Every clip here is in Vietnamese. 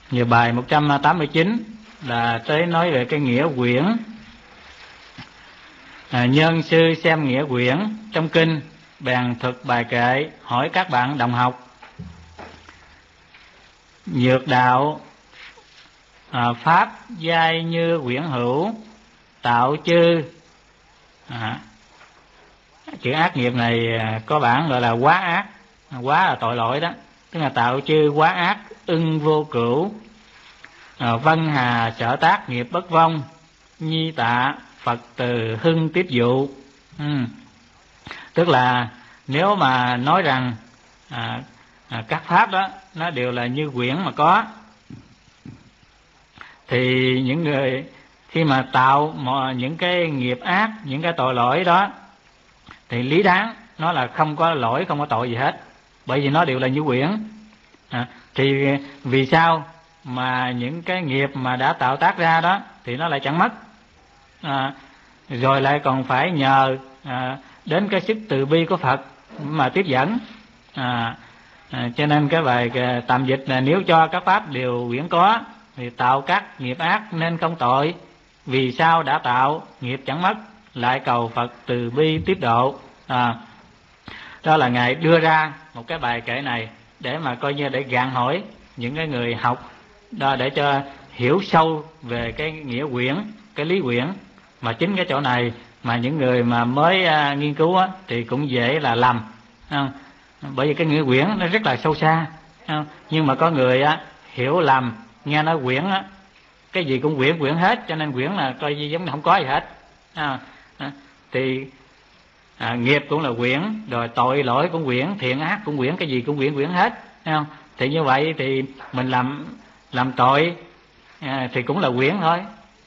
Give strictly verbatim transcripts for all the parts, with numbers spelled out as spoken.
Giờ bài một trăm tám mươi chín là tới nói về cái nghĩa quyển. À, nhân sư xem nghĩa quyển trong kinh, bèn thực bài kệ hỏi các bạn đồng học. Nhược đạo à, pháp giai như quyển hữu, tạo chư. À, chữ ác nghiệp này có bản gọi là quá ác. Quá là tội lỗi đó, tức là tạo chư quá ác, ưng vô cửu. À, vân hà sở tác nghiệp bất vong, nhi tạ Phật từ hưng tiếp dụ. Ừ. Tức là nếu mà nói rằng à, à, các pháp đó nó đều là như quyển mà có, thì những người khi mà tạo mọi những cái nghiệp ác, những cái tội lỗi đó, thì lý đáng nó là không có lỗi, không có tội gì hết, bởi vì nó đều là như quyển. À, thì vì sao mà những cái nghiệp mà đã tạo tác ra đó thì nó lại chẳng mất, à, rồi lại còn phải nhờ à, đến cái sức từ bi của Phật mà tiếp dẫn. À, à, cho nên cái bài tạm dịch là nếu cho các pháp đều quyển có thì tạo các nghiệp ác nên không tội, vì sao đã tạo nghiệp chẳng mất, lại cầu Phật từ bi tiếp độ. À, đó là Ngài đưa ra một cái bài kệ này để mà coi như để gạn hỏi những cái người học đó, để cho hiểu sâu về cái nghĩa quyển, cái lý quyển. Mà chính cái chỗ này mà những người mà mới uh, nghiên cứu á, thì cũng dễ là lầm, không? Bởi vì cái nghĩa quyển nó rất là sâu xa, không? Nhưng mà có người á, hiểu lầm, nghe nói quyển á, cái gì cũng quyển quyển hết, cho nên quyển là coi như giống như không có gì hết. À, à, thì à, nghiệp cũng là quyển, rồi tội lỗi cũng quyển, thiện ác cũng quyển, cái gì cũng quyển quyển hết, thấy không? Thì như vậy thì mình làm làm tội à, thì cũng là quyển thôi.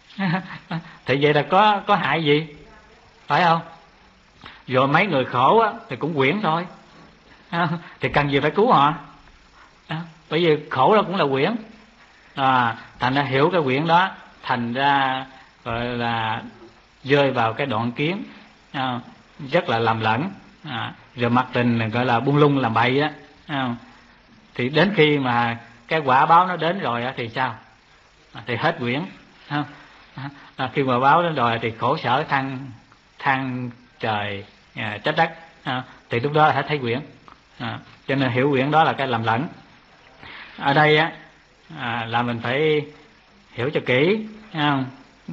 Thì vậy là có có hại gì, phải không? Rồi mấy người khổ á, thì cũng quyển thôi, thì cần gì phải cứu họ, à, bởi vì khổ đó cũng là quyển. À, thành ra hiểu cái quyển đó, thành ra gọi là rơi vào cái đoạn kiến à, rất là lầm lẫn, à, rồi mặc tình gọi là buông lung làm bậy á. À, thì đến khi mà cái quả báo nó đến rồi á, thì sao? À, thì hết quyển. À, à, khi mà báo đến rồi thì khổ sở than than trời à, trách đất, à, thì lúc đó là hết thấy quyển. À, cho nên hiểu quyển đó là cái lầm lẫn. Ở đây á à, là mình phải hiểu cho kỹ. À,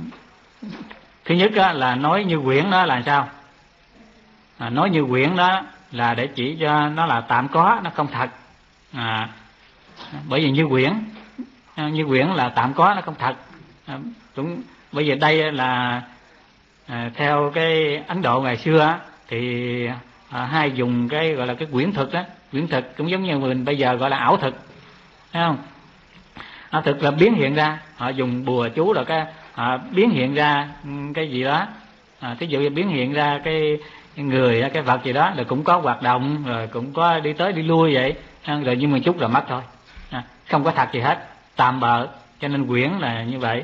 thứ nhất á, là nói như quyển đó là sao? À, nói như quyển đó là để chỉ cho nó là tạm có, nó không thật. À, bởi vì như quyển, như quyển là tạm có, nó không thật. À, đúng, bởi vì đây là à, theo cái Ấn Độ ngày xưa á, thì à, hay dùng cái gọi là cái quyển thực á, quyển thực cũng giống như mình bây giờ gọi là ảo thực, thấy không? Ảo thực là biến hiện ra, họ dùng bùa chú rồi cái họ biến hiện ra cái gì đó, à, thí dụ như biến hiện ra cái người, cái vật gì đó, rồi cũng có hoạt động, rồi cũng có đi tới đi lui vậy, rồi nhưng mà chút rồi mất thôi, à, không có thật gì hết, tạm bợ. Cho nên quyển là như vậy.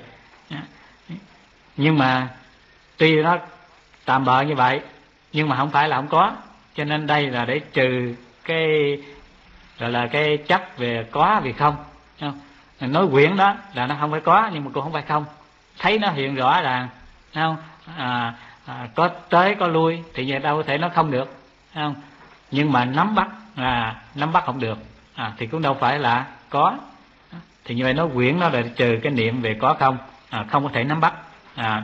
Nhưng mà tuy nó tạm bợ như vậy nhưng mà không phải là không có, cho nên đây là để trừ cái gọi là cái chấp về có vì không, không? Nói quyển đó là nó không phải có, nhưng mà cũng không phải không, thấy nó hiện rõ ràng, không? À, à, có tới có lui thì vậy đâu có thể nó không được, không? Nhưng mà nắm bắt à, nắm bắt không được, à, thì cũng đâu phải là có. Thì như vậy nói quyển nó là trừ cái niệm về có không, à, không có thể nắm bắt. À,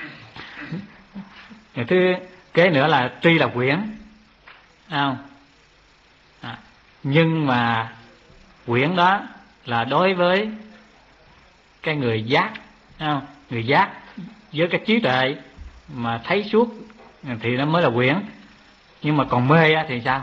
thứ kế nữa là tuy là quyển, không? À, nhưng mà quyển đó là đối với cái người giác, không? Người giác với cái trí tuệ mà thấy suốt thì nó mới là quyển. Nhưng mà còn mê thì sao?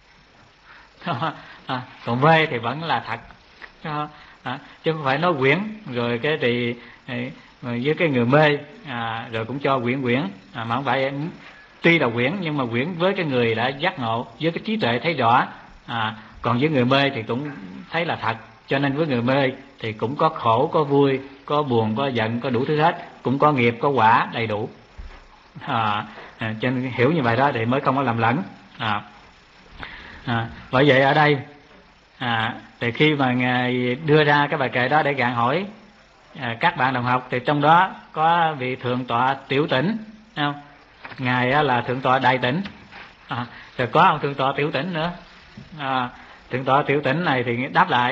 À, còn mê thì vẫn là thật, à, chứ không phải nói quyển rồi cái thì với cái người mê à, rồi cũng cho quyển quyển, à, mà không phải. Tuy là quyển nhưng mà quyển với cái người đã giác ngộ, với cái trí tuệ thấy rõ, à, còn với người mê thì cũng thấy là thật. Cho nên với người mê thì cũng có khổ, có vui, có buồn, có giận, có đủ thứ hết, cũng có nghiệp, có quả đầy đủ. À, à, cho nên hiểu như vậy đó thì mới không có lầm lẫn. À, à, bởi vậy ở đây À, thì khi mà ngài đưa ra cái bài kệ đó để gạn hỏi à, các bạn đồng học, thì trong đó có vị thượng tọa Tiểu Tỉnh, không? Ngài á, là thượng tọa Đại Tỉnh, à, rồi có ông thượng tọa Tiểu Tỉnh nữa. À, thượng tọa Tiểu Tỉnh này thì đáp lại: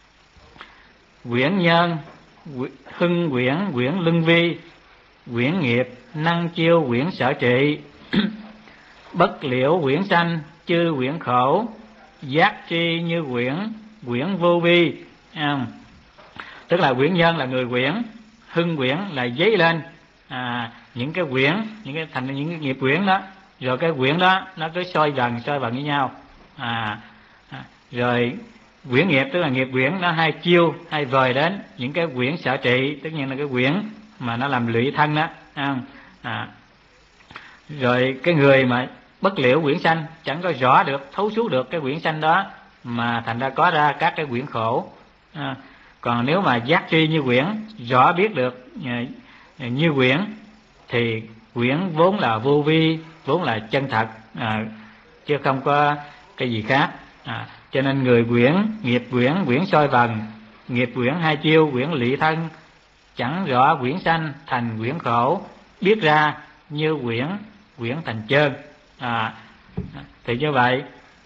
Quyển nhân hưng quyển quyển lưng vi, quyển nghiệp năng chiêu quyển sở trị, bất liễu quyển sanh chư quyển khổ, giác tri như quyển quyển vô vi. À, tức là quyển nhân là người quyển, hưng quyển là dấy lên à, những cái quyển, những cái thành những cái nghiệp quyển đó, rồi cái quyển đó nó cứ soi dần soi vần với nhau. À, à, rồi quyển nghiệp tức là nghiệp quyển nó hay chiêu hay vời đến những cái quyển sở trị, tất nhiên là cái quyển mà nó làm lụy thân đó. À, à, rồi cái người mà bất liễu quyển sanh, chẳng có rõ được thấu suốt được cái quyển sanh đó, mà thành ra có ra các cái quyển khổ. À, còn nếu mà giác tri như quyển, rõ biết được như quyển, thì quyển vốn là vô vi, vốn là chân thật, à, chứ không có cái gì khác. À, cho nên người quyển, nghiệp quyển, quyển soi vần, nghiệp quyển hai chiêu, quyển lụy thân, chẳng rõ quyển sanh thành quyển khổ, biết ra như quyển, quyển thành chơn. À, thì như vậy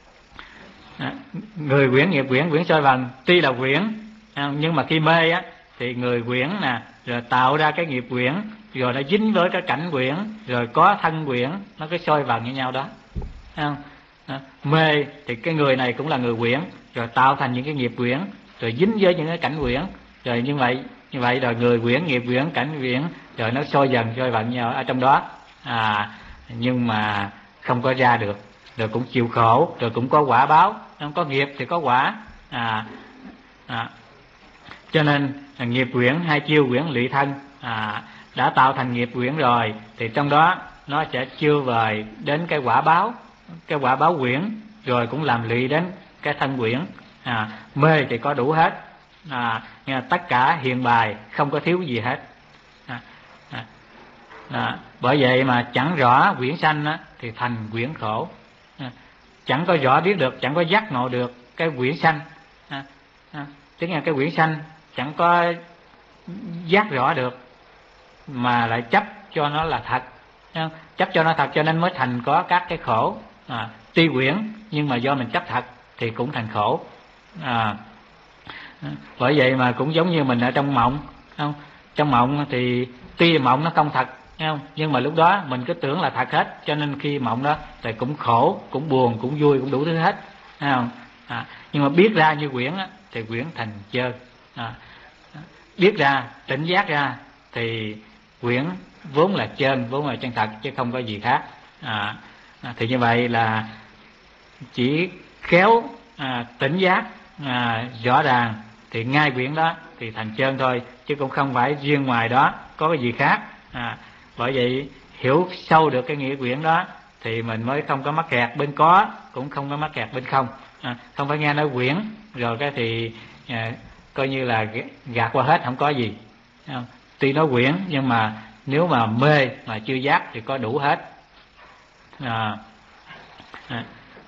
à, người quyển, nghiệp quyển, quyển soi vần tuy là quyển, à, nhưng mà khi mê á thì người quyển nè, rồi tạo ra cái nghiệp quyển, rồi nó dính với cái cảnh quyển, rồi có thân quyển, nó cái soi vần với nhau đó. À, à, mê thì cái người này cũng là người quyển, rồi tạo thành những cái nghiệp quyển, rồi dính với những cái cảnh quyển, rồi như vậy như vậy rồi người quyển, nghiệp quyển, cảnh quyển, rồi nó soi dần soi vần nhau ở trong đó. À, nhưng mà không có ra được, rồi cũng chịu khổ, rồi cũng có quả báo, không có nghiệp thì có quả. À, à, cho nên nghiệp quyển hai chiêu quyển lụy thân, à, đã tạo thành nghiệp quyển rồi thì trong đó nó sẽ chiêu vời đến cái quả báo, cái quả báo quyển, rồi cũng làm lụy đến cái thân quyển. À, mê thì có đủ hết, à, nghe tất cả hiện bài, không có thiếu gì hết. À, à, à, bởi vậy mà chẳng rõ quyển sanh á, thì thành quyển khổ. À, chẳng có rõ biết được, chẳng có giác ngộ được cái quyển sanh. À, à, tức là cái quyển sanh chẳng có giác rõ được, mà lại chấp cho nó là thật, chấp cho nó thật cho nên mới thành có các cái khổ. À, tuy quyển nhưng mà do mình chấp thật thì cũng thành khổ. À, bởi vậy mà cũng giống như mình ở trong mộng, không? Trong mộng thì tuy mộng nó không thật, không? Nhưng mà lúc đó mình cứ tưởng là thật hết, cho nên khi mộng đó thì cũng khổ, cũng buồn, cũng vui, cũng đủ thứ hết, không? À, nhưng mà biết ra như quyển á, thì quyển thành chơn. À, biết ra, tỉnh giác ra thì quyển vốn là chơn, vốn là chân thật, chứ không có gì khác. À, thì như vậy là chỉ khéo à, tỉnh giác à, rõ ràng thì ngay quyển đó thì thành chơn thôi, chứ cũng không phải riêng ngoài đó có cái gì khác. À, bởi vậy hiểu sâu được cái nghĩa quyển đó thì mình mới không có mắc kẹt bên có, cũng không có mắc kẹt bên không. À, không phải nghe nói quyển rồi cái thì à, coi như là gạt qua hết, không có gì. Không? Tuy nói quyển nhưng mà nếu mà mê mà chưa giác thì có đủ hết. À, à,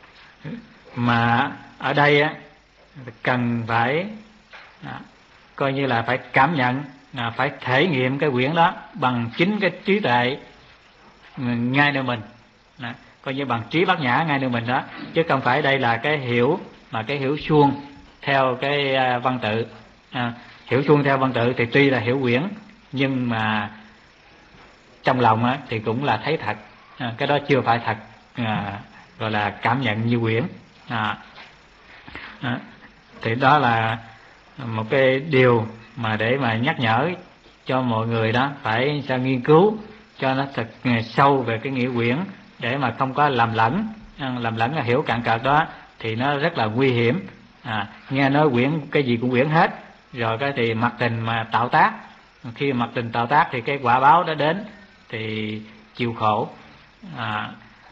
mà ở đây á cần phải à, coi như là phải cảm nhận, à, phải thể nghiệm cái quyển đó bằng chính cái trí tuệ ngay nơi mình, à, coi như bằng trí bát nhã ngay nơi mình đó, chứ không phải đây là cái hiểu mà cái hiểu suông theo cái văn tự. À, hiểu suông theo văn tự thì tuy là hiểu quyển nhưng mà trong lòng á, thì cũng là thấy thật. À, cái đó chưa phải thật, à, gọi là cảm nhận như quyển. À, à, thì đó là một cái điều mà để mà nhắc nhở cho mọi người đó phải sao nghiên cứu cho nó thật sâu về cái nghĩa quyển, để mà không có làm lẫn. Làm lẫn là hiểu cạn cợt đó thì nó rất là nguy hiểm. À, nghe nói quyển cái gì cũng quyển hết, rồi cái thì mặc tình mà tạo tác, khi mặc tình tạo tác thì cái quả báo đó đến thì chịu khổ. À,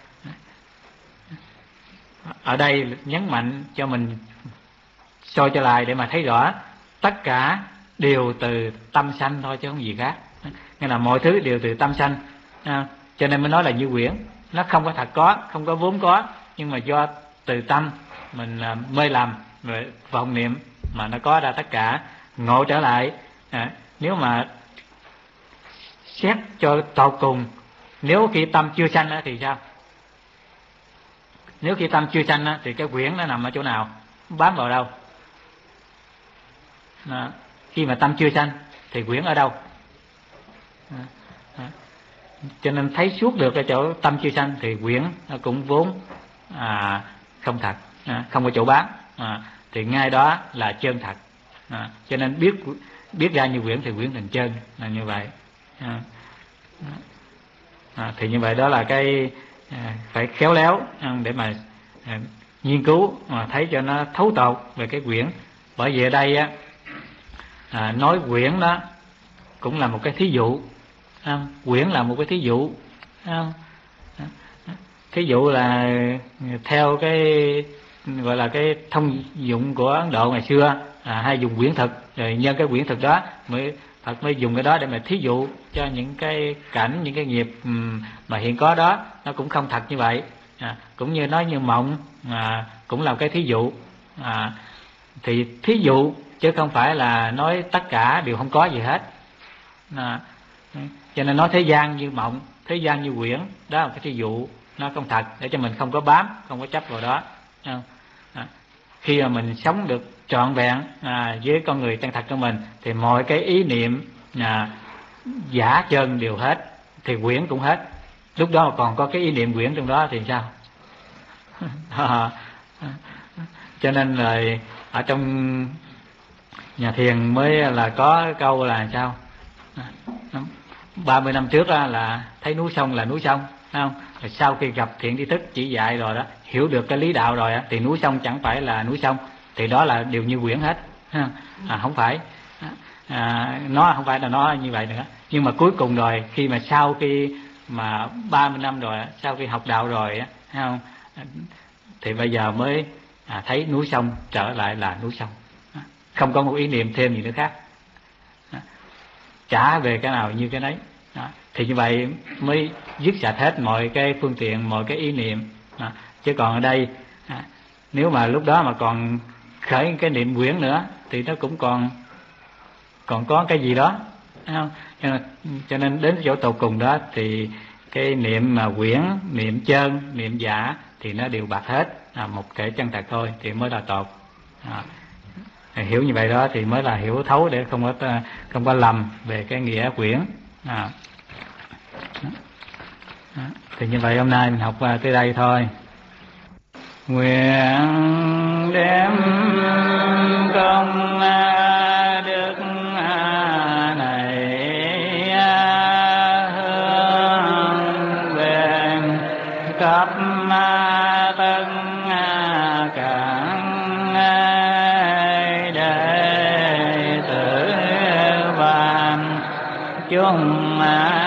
ở đây nhấn mạnh cho mình soi trở lại để mà thấy rõ tất cả đều từ tâm sanh thôi chứ không gì khác. Nghĩa là mọi thứ đều từ tâm sanh. À, cho nên mới nói là như quyển, nó không có thật có, không có vốn có, nhưng mà do từ tâm mình mê lầm rồi vọng niệm mà nó có ra tất cả, ngộ trở lại. À, nếu mà xét cho tột cùng, nếu khi tâm chưa sanh á, thì sao? Nếu khi tâm chưa sanh á, thì cái quyển nó nằm ở chỗ nào, bám vào đâu? Đó. Khi mà tâm chưa sanh thì quyển ở đâu? Đó. Đó. Cho nên thấy suốt được cái chỗ tâm chưa sanh thì quyển nó cũng vốn à, không thật, à, không có chỗ bám, à, thì ngay đó là chân thật. À, cho nên biết biết ra như quyển thì quyển thành chân, là như vậy. À, à, thì như vậy đó là cái à, phải khéo léo để mà à, nghiên cứu mà thấy cho nó thấu tột về cái quyển. Bởi vì ở đây á, à, nói quyển đó cũng là một cái thí dụ, không? Quyển là một cái thí dụ, không? Thí dụ là theo cái gọi là cái thông dụng của Ấn Độ ngày xưa, à, hay dùng quyển thực, rồi nhân cái quyển thực đó mới Phật mới dùng cái đó để mà thí dụ cho những cái cảnh, những cái nghiệp mà hiện có đó nó cũng không thật như vậy. À, cũng như nói như mộng, à, cũng là cái thí dụ. À, thì thí dụ chứ không phải là nói tất cả đều không có gì hết. À, cho nên nói thế gian như mộng, thế gian như quyển, đó là cái thí dụ, nó không thật, để cho mình không có bám, không có chấp vào đó. À, khi mà mình sống được trọn vẹn à, với con người chân thật của mình thì mọi cái ý niệm à, giả chân đều hết, thì quyển cũng hết. Lúc đó mà còn có cái ý niệm quyển trong đó thì sao? À, cho nên là ở trong nhà thiền mới là có câu là sao? Ba mươi năm trước là thấy núi sông là núi sông, phải không? Rồi sau khi gặp thiện tri thức chỉ dạy rồi đó, hiểu được cái lý đạo rồi thì núi sông chẳng phải là núi sông, thì đó là đều như quyển hết. À, không phải, à, nó không phải là nó như vậy nữa. Nhưng mà cuối cùng rồi, khi mà sau khi mà ba mươi năm rồi, sau khi học đạo rồi, thấy không? Thì bây giờ mới à, thấy núi sông trở lại là núi sông, không có một ý niệm thêm gì nữa khác, trả về cái nào như cái nấy. Đó. Thì như vậy mới dứt sạch hết mọi cái phương tiện, mọi cái ý niệm. Đó. Chứ còn ở đây à, nếu mà lúc đó mà còn khởi cái niệm quyển nữa thì nó cũng còn còn có cái gì đó, thấy không? Cho nên, cho nên đến chỗ tột cùng đó thì cái niệm mà quyển, niệm chân, niệm giả thì nó đều bạc hết, à, một thể chân thật thôi thì mới là tột. À, hiểu như vậy đó thì mới là hiểu thấu, để không có không có lầm về cái nghĩa quyển. À, thì như vậy hôm nay mình học tới đây thôi. Nguyện đem công đức này hướng về khắp tất cả đệ tử và chúng